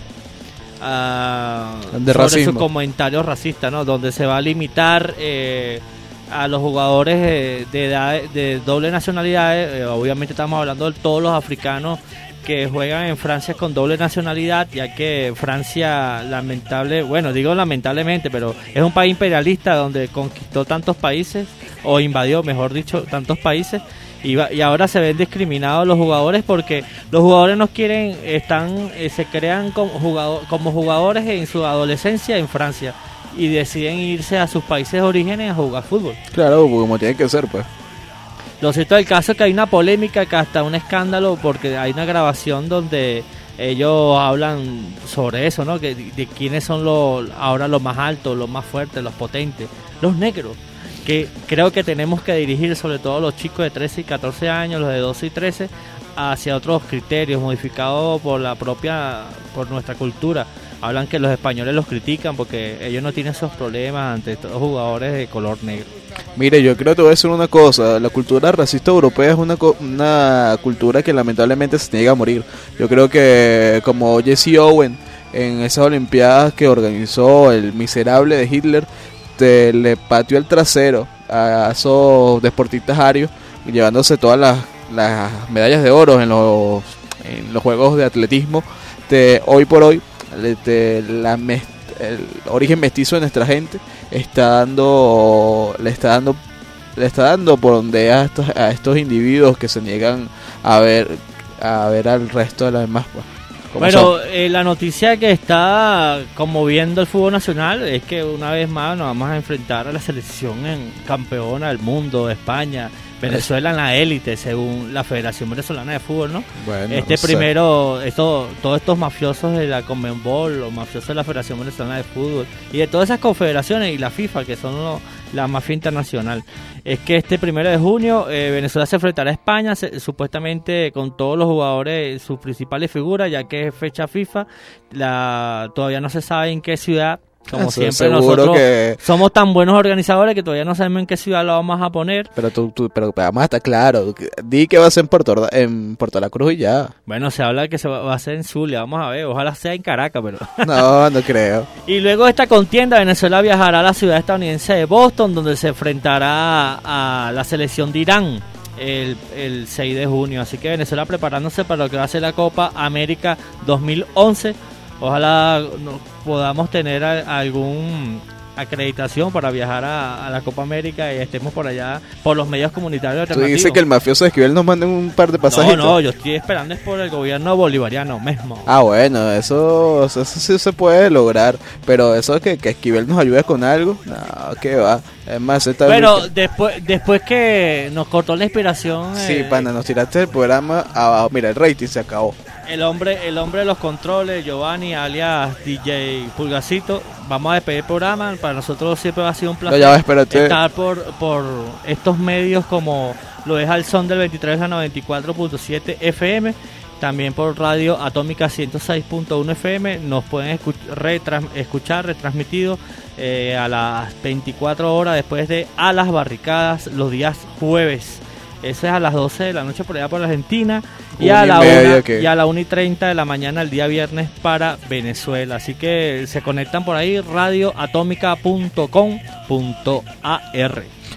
uh, De sobre racismo. su comentario racista, ¿no? Donde se va a limitar eh, a los jugadores eh, de edad de doble nacionalidad. Eh, obviamente estamos hablando de todos los africanos que juegan en Francia con doble nacionalidad, ya que Francia, lamentable, bueno, digo lamentablemente, pero es un país imperialista donde conquistó tantos países, o invadió, mejor dicho, tantos países, y, va, y ahora se ven discriminados los jugadores porque los jugadores no quieren, están, eh, se crean como, jugador, como jugadores en su adolescencia en Francia y deciden irse a sus países de origen a jugar fútbol. Claro, como tiene que ser, pues. Lo cierto del caso es que hay una polémica, que hasta un escándalo, porque hay una grabación donde ellos hablan sobre eso, ¿no? Que de, de quiénes son los ahora los más altos, los más fuertes, los potentes, los negros, que creo que tenemos que dirigir sobre todo los chicos de trece y catorce años, los de doce y trece, hacia otros criterios modificados por la propia, por nuestra cultura. Hablan que los españoles los critican porque ellos no tienen esos problemas ante estos jugadores de color negro. Mire, yo creo que te voy a decir una cosa. La cultura racista europea es una, co- una cultura que lamentablemente se niega a morir. Yo creo que como Jesse Owen en esas olimpiadas que organizó el miserable de Hitler, te le pateó el trasero a esos deportistas arios, llevándose todas las, las medallas de oro en los, en los juegos de atletismo. Te, hoy por hoy te, la mest, el origen mestizo de nuestra gente está dando le está dando le está dando por donde a estos a estos individuos que se niegan a ver a ver al resto de las demás, pues. Bueno, eh, la noticia que está conmoviendo el fútbol nacional es que una vez más nos vamos a enfrentar a la selección en campeona del mundo, España, Venezuela en la élite, según la Federación Venezolana de Fútbol, ¿no? Bueno, este no sé. primero, esto, todos estos mafiosos de la Conmebol, los mafiosos de la Federación Venezolana de Fútbol y de todas esas confederaciones y la FIFA, que son los, la mafia internacional, es que este primero de junio eh, Venezuela se enfrentará a España, se, supuestamente con todos los jugadores, sus principales figuras, ya que es fecha FIFA, la todavía no se sabe en qué ciudad. Como Eso, siempre seguro nosotros que... somos tan buenos organizadores que todavía no sabemos en qué ciudad lo vamos a poner. Pero tú, tú pero vamos a estar claro, di que va a ser en Puerto, Orda- en Puerto La Cruz y ya. Bueno, se habla que se va, va a ser en Zulia, vamos a ver, ojalá sea en Caracas, pero... No, no creo. Y luego de esta contienda, Venezuela viajará a la ciudad estadounidense de Boston, donde se enfrentará a la selección de Irán el, el seis de junio. Así que Venezuela preparándose para lo que va a ser la Copa América dos mil once. Ojalá no, podamos tener a, algún acreditación para viajar a, a la Copa América y estemos por allá por los medios comunitarios Tú alternativos. dices que el mafioso de Esquivel nos mande un par de pasajes. No, no, yo estoy esperando es por el gobierno bolivariano mismo. Ah, bueno, eso, eso, eso sí se puede lograr. Pero eso que, que Esquivel nos ayude con algo, no, que va. Es más, está Pero bien. después después que nos cortó la inspiración, Sí, eh, pana, nos tiraste el programa abajo. Mira, el rating se acabó. el hombre el hombre de los controles, Giovanni, alias D J Pulgacito, vamos a despedir el programa. Para nosotros siempre ha sido un placer No, ya va, espérate. estar por, por estos medios como lo es Al Son del veintitrés a noventa y cuatro punto siete F M, también por Radio Atómica ciento seis punto uno F M. Nos pueden escu- retras- escuchar retransmitido eh, a las veinticuatro horas después de A las Barricadas los días jueves. Eso es a las doce de la noche por allá por Argentina y Una a, y la media una, que- y a la una y treinta de la mañana el día viernes para Venezuela. Así que se conectan por ahí, radio atómica punto com punto a r.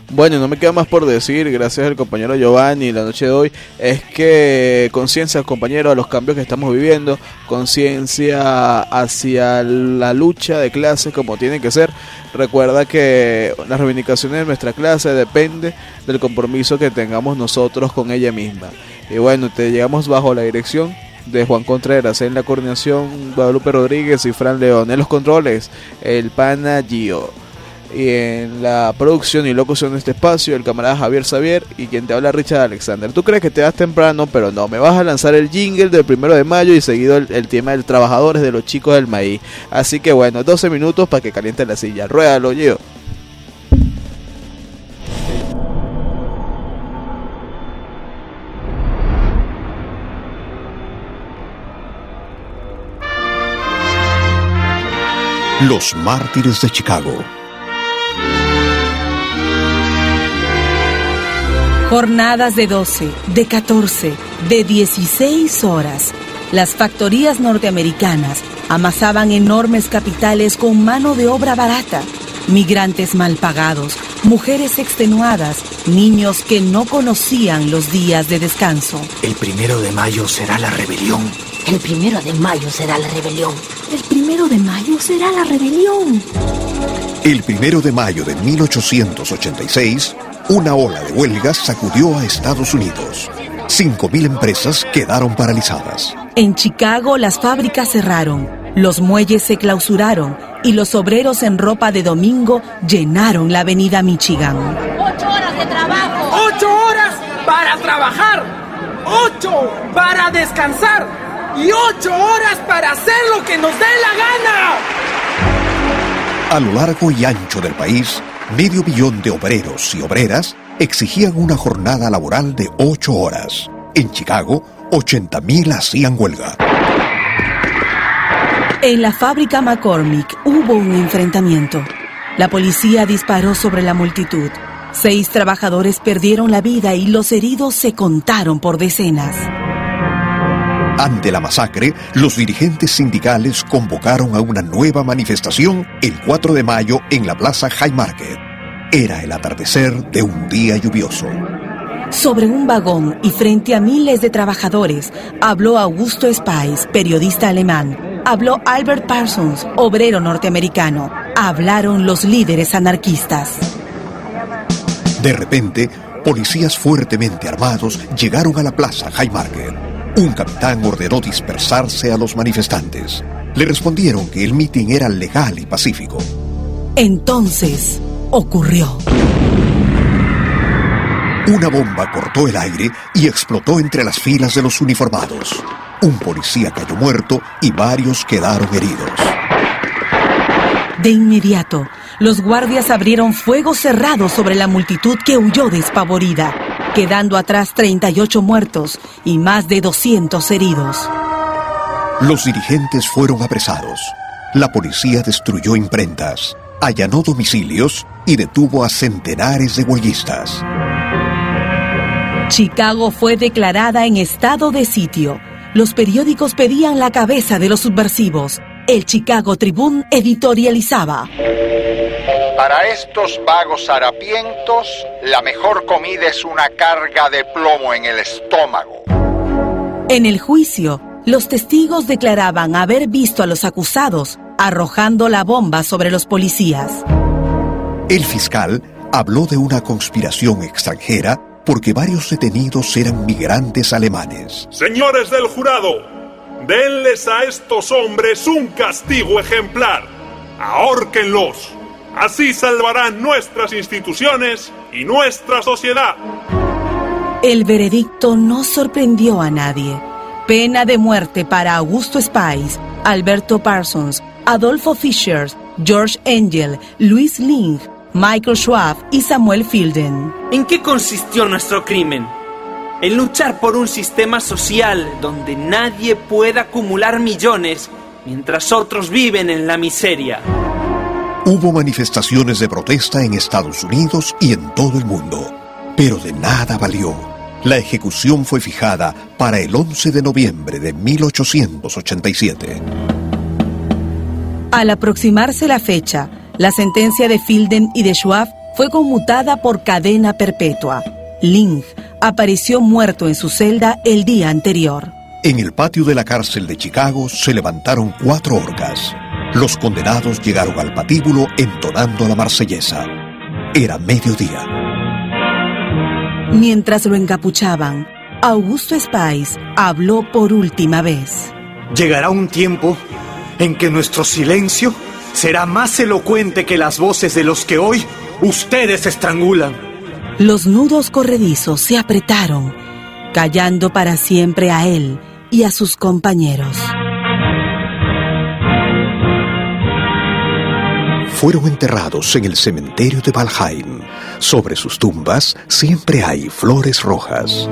Bueno, no me queda más por decir, gracias al compañero Giovanni, la noche de hoy, es que conciencia, compañero, a los cambios que estamos viviendo, conciencia hacia la lucha de clases como tiene que ser. Recuerda que las reivindicaciones de nuestra clase depende del compromiso que tengamos nosotros con ella misma. Y bueno, te llegamos bajo la dirección de Juan Contreras, en la coordinación Guadalupe Rodríguez y Fran León, en los controles el pana Gio, y en la producción y locución de este espacio el camarada Javier Xavier y quien te habla Richard Alexander. Tú crees que te vas temprano, pero no, me vas a lanzar el jingle del primero de mayo y seguido el, el tema del trabajadores de los chicos del maíz. Así que bueno, doce minutos para que caliente la silla. Ruédalo, Gio. Los mártires de Chicago. Jornadas de doce, de catorce, de dieciséis horas. Las factorías norteamericanas amasaban enormes capitales con mano de obra barata. Migrantes mal pagados, mujeres extenuadas, niños que no conocían los días de descanso. El primero de mayo será la rebelión. El primero de mayo será la rebelión. El primero de mayo será la rebelión. El primero de mayo de mil ochocientos ochenta y seis, una ola de huelgas sacudió a Estados Unidos. Cinco mil empresas quedaron paralizadas. En Chicago las fábricas cerraron, los muelles se clausuraron y los obreros en ropa de domingo llenaron la avenida Michigan. ¡Ocho horas de trabajo! ¡Ocho horas para trabajar! ¡Ocho para descansar! ¡Y ocho horas para hacer lo que nos dé la gana! A lo largo y ancho del país, medio millón de obreros y obreras exigían una jornada laboral de ocho horas. En Chicago, ochenta mil hacían huelga. En la fábrica McCormick hubo un enfrentamiento. La policía disparó sobre la multitud. Seis trabajadores perdieron la vida y los heridos se contaron por decenas. Ante la masacre, los dirigentes sindicales convocaron a una nueva manifestación el cuatro de mayo en la Plaza Haymarket. Era el atardecer de un día lluvioso. Sobre un vagón y frente a miles de trabajadores, habló Augusto Spies, periodista alemán. Habló Albert Parsons, obrero norteamericano. Hablaron los líderes anarquistas. De repente, policías fuertemente armados llegaron a la Plaza Haymarket. Un capitán ordenó dispersarse a los manifestantes. Le respondieron que el mitin era legal y pacífico. Entonces, ocurrió. Una bomba cortó el aire y explotó entre las filas de los uniformados. Un policía cayó muerto y varios quedaron heridos. De inmediato, los guardias abrieron fuego cerrado sobre la multitud que huyó despavorida, quedando atrás treinta y ocho muertos y más de doscientos heridos. Los dirigentes fueron apresados. La policía destruyó imprentas, allanó domicilios y detuvo a centenares de huelguistas. Chicago fue declarada en estado de sitio. Los periódicos pedían la cabeza de los subversivos. El Chicago Tribune editorializaba: para estos vagos harapientos, la mejor comida es una carga de plomo en el estómago. En el juicio, los testigos declaraban haber visto a los acusados arrojando la bomba sobre los policías. El fiscal habló de una conspiración extranjera porque varios detenidos eran migrantes alemanes. Señores del jurado, denles a estos hombres un castigo ejemplar. Ahórquenlos. Así salvarán nuestras instituciones y nuestra sociedad. El veredicto no sorprendió a nadie. Pena de muerte para Augusto Spies, Alberto Parsons, Adolfo Fischer, George Engel, Louis Ling, Michael Schwab y Samuel Fielden. ¿En qué consistió nuestro crimen? En luchar por un sistema social donde nadie pueda acumular millones mientras otros viven en la miseria. Hubo manifestaciones de protesta en Estados Unidos y en todo el mundo, pero de nada valió. La ejecución fue fijada para el once de noviembre de mil ochocientos ochenta y siete. Al aproximarse la fecha, la sentencia de Fielden y de Schwab fue conmutada por cadena perpetua. Ling apareció muerto en su celda el día anterior. En el patio de la cárcel de Chicago se levantaron cuatro horcas. Los condenados llegaron al patíbulo entonando la marsellesa. Era mediodía. Mientras lo encapuchaban, Augusto Spies habló por última vez. Llegará un tiempo en que nuestro silencio será más elocuente que las voces de los que hoy ustedes estrangulan. Los nudos corredizos se apretaron, callando para siempre a él y a sus compañeros. Fueron enterrados en el cementerio de Valheim. Sobre sus tumbas siempre hay flores rojas.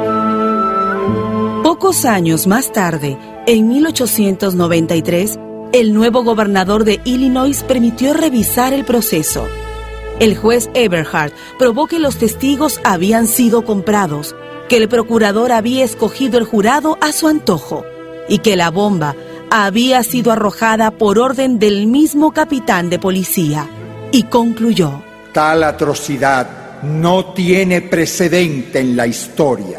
Pocos años más tarde, en mil ochocientos noventa y tres, el nuevo gobernador de Illinois permitió revisar el proceso. El juez Eberhard probó que los testigos habían sido comprados, que el procurador había escogido el jurado a su antojo y que la bomba había sido arrojada por orden del mismo capitán de policía, y concluyó: tal atrocidad no tiene precedente en la historia.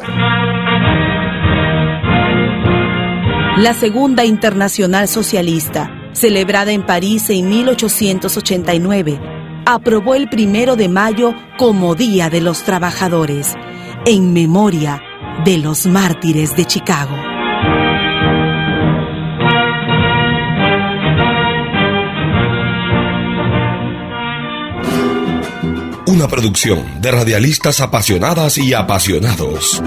La Segunda Internacional Socialista, celebrada en París en mil ochocientos ochenta y nueve, aprobó el primero de mayo como Día de los Trabajadores, en memoria de los mártires de Chicago. Una producción de radialistas apasionadas y apasionados.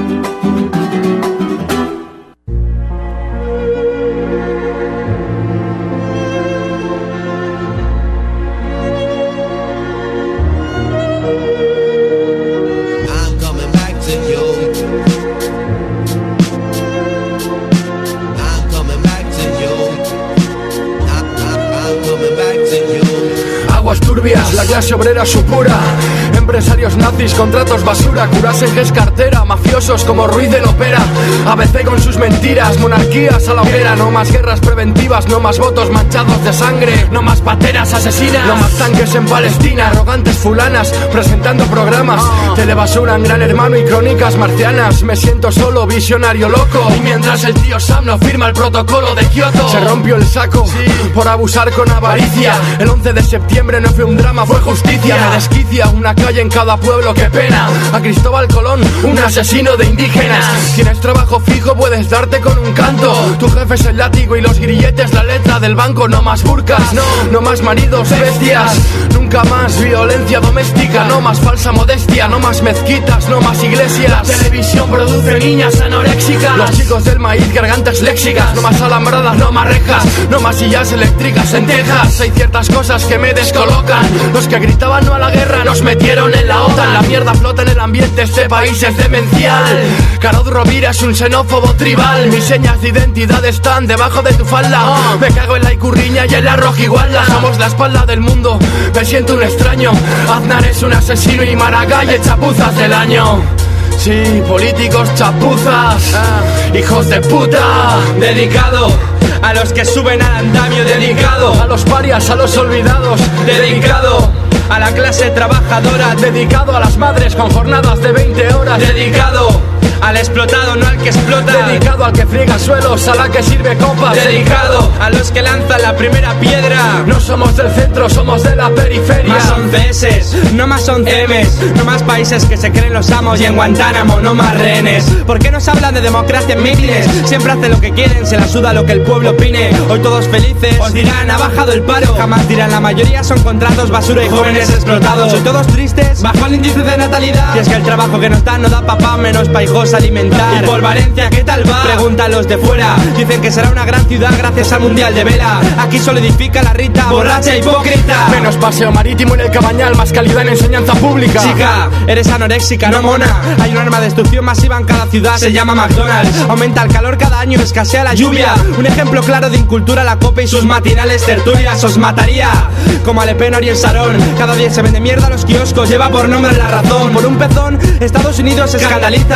La clase obrera supura, empresarios nazis, contratos basura, curas en que es cartera, mafiosos como Ruiz de Lopera, A B C con sus mentiras, monarquías a la hoguera, no más guerras preventivas, no más votos manchados de sangre, no más pateras asesinas, no más tanques en Palestina, arrogantes fulanas presentando programas, telebasura en Gran Hermano y crónicas marcianas, me siento solo, visionario loco, y mientras el tío Sam no firma el protocolo de Kioto, se rompió el saco, sí, por abusar con avaricia, el once de septiembre no fue un drama, fue justicia, me desquicia una calle en cada pueblo, qué pena, a Cristóbal Colón, un asesino de indígenas, tienes trabajo fijo, puedes darte con un canto, tu jefe es el látigo y los grilletes, la letra del banco, no más burcas, no, no más maridos bestias, nunca más violencia doméstica, no más falsa modestia, no más mezquitas, no más iglesias, la televisión produce niñas anoréxicas, los chicos del maíz, gargantas léxicas, no más alambradas, no más rejas, no más sillas eléctricas en Texas, hay ciertas cosas que me descolocan, los que gritaban no a la guerra nos metieron en la OTAN, la mierda flota en el ambiente, este país es demencial, Carod Rovira es un xenófobo tribal, mis señas de identidad están debajo de tu falda, me cago en la icurriña y en la rojigualda, somos la espalda del mundo, me siento un extraño, Aznar es un asesino y Maragall es chapuzas del año. Sí, políticos chapuzas, hijos de puta. Dedicado a los que suben al andamio, dedicado a los parias, a los olvidados, dedicado a la clase trabajadora, dedicado a las madres con jornadas de veinte horas, dedicado al explotado, no al que explota, dedicado al que friega suelos, a la que sirve copas, dedicado a los que lanzan la primera piedra. No somos del centro, somos de la periferia. Más once eses, no más once emes, no más países que se creen los amos y en Guantánamo no más rehenes. ¿Por qué nos hablan de democracia en mítines? Siempre hacen lo que quieren, se la suda lo que el pueblo opine. Hoy todos felices, os dirán ha bajado el paro, jamás dirán la mayoría son contratos basura y jóvenes explotados. Hoy todos tristes, bajó el índice de natalidad, y es que el trabajo que nos dan no da papá menos pa' hijos alimentar. Y por Valencia, ¿qué tal va? Preguntan los de fuera. Dicen que será una gran ciudad gracias al Mundial de Vela. Aquí solidifica la Rita, borracha hipócrita. Menos paseo marítimo en el Cabañal, más calidad en enseñanza pública. Chica, eres anoréxica, no mona. Hay un arma de destrucción masiva en cada ciudad, se llama McDonald's. Aumenta el calor cada año, escasea la lluvia. Un ejemplo claro de incultura, la COPE y sus matinales tertulias. Os mataría, como a Le Pen y el Sarón. Cada día se vende mierda a los kioscos, lleva por nombre La Razón. Por un pezón, Estados Unidos se escandaliza, pero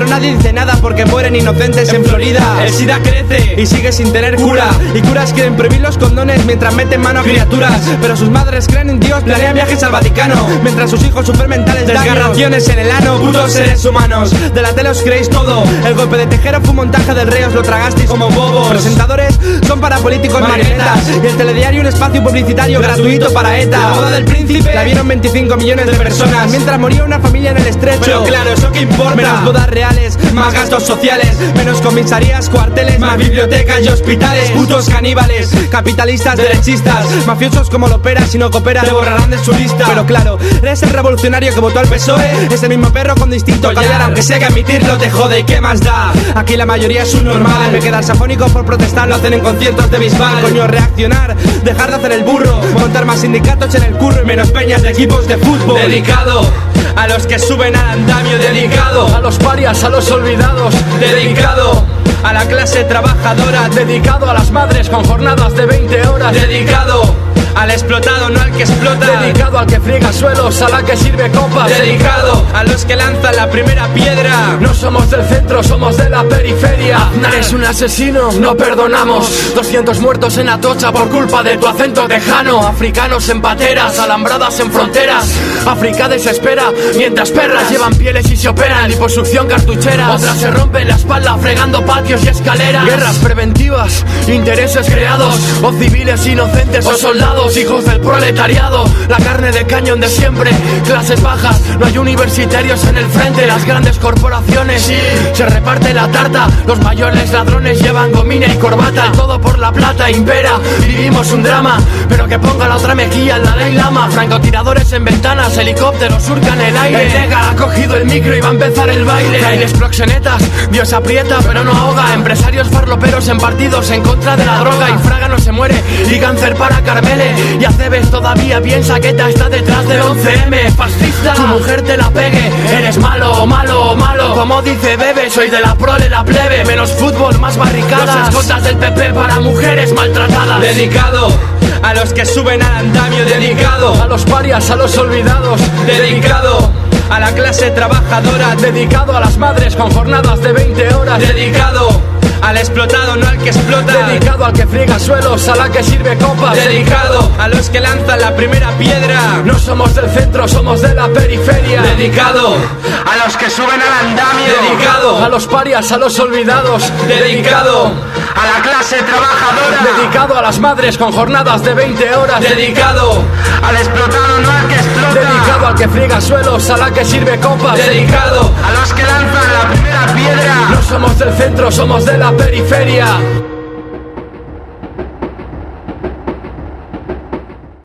pero nadie dice nada porque mueren inocentes en Florida. El SIDA crece y sigue sin tener cura, y curas quieren prohibir los condones mientras meten mano a criaturas, pero sus madres creen en Dios, planean viajes al Vaticano, mientras sus hijos sufren mentales desgarraciones en el ano. Putos seres humanos, de la tele os creéis todo. El golpe de Tejero fue un montaje del rey, os lo tragasteis como bobos. Presentadores son para políticos marionetas, y el telediario un espacio publicitario gratuito para ETA. La boda del príncipe la vieron veinticinco millones de personas, mientras moría una familia en el estrecho. Pero claro, ¿eso qué importa? Menos bodas reales, más gastos sociales, menos comisarías, cuarteles, más bibliotecas y hospitales. Putos caníbales, capitalistas, derechistas, mafiosos como lo operas, si no cooperas te borrarán de su lista. Pero claro, eres el revolucionario que votó al P S O E, es el mismo perro con distinto collar, aunque sea que admitirlo te jode, ¿y qué más da? Aquí la mayoría es un normal, me quedar safónico por protestar, lo hacen en conciertos de Bisbal. Coño, reaccionar, dejar de hacer el burro, montar más sindicatos en el curro y menos peñas de equipos de fútbol. Dedicado a los que suben al andamio, dedicado a los parias, a los olvidados, dedicado a la clase trabajadora, dedicado a las madres con jornadas de veinte horas, dedicado al explotado, no al que explota, dedicado al que friega suelos, a la que sirve copas, dedicado a los que lanzan la primera piedra. No somos del centro, somos de la periferia. Aznar es un asesino, no perdonamos. Doscientos muertos en Atocha por culpa de tu acento tejano. Africanos en pateras, alambradas en fronteras. África desespera, mientras perras llevan pieles y se operan. Liposucción cartuchera, otras se rompen la espalda fregando patios y escaleras. Guerras preventivas, intereses creados, o civiles inocentes o soldados, hijos del proletariado, la carne de cañón de siempre, clases bajas, no hay universitarios en el frente, las grandes corporaciones, sí, se reparte la tarta, los mayores ladrones llevan gomina y corbata, todo por la plata impera, vivimos un drama, pero que ponga la otra mejilla en la Dalai Lama, francotiradores en ventanas, helicópteros surcan el aire, el nega ha cogido el micro y va a empezar el baile, frailes proxenetas, Dios aprieta pero no ahoga, empresarios farloperos en partidos en contra de la droga, y Fraga no se muere, y cáncer para Carmele, y Aceves todavía piensa que ETA está detrás del once eme, fascista, tu mujer te la pegue, eres malo, malo, malo, como dice Bebe, soy de la prole, la plebe, menos fútbol, más barricadas, los escotas del P P para mujeres maltratadas, dedicado a los que suben al andamio, dedicado a los parias, a los olvidados, dedicado a la clase trabajadora, dedicado a las madres con jornadas de veinte horas, dedicado al explotado, no al que explota, dedicado al que friega suelos, a la que sirve copas, dedicado a los que lanzan la primera piedra. No somos del centro, somos de la periferia, dedicado a los que suben al andamio, dedicado a los parias, a los olvidados, dedicado a la clase trabajadora, dedicado a las madres con jornadas de veinte horas, dedicado al explotado, no al que explota, dedicado al que friega suelos, a la que sirve copas, dedicado a los que lanzan la primera piedra. No somos del centro, somos de la periferia.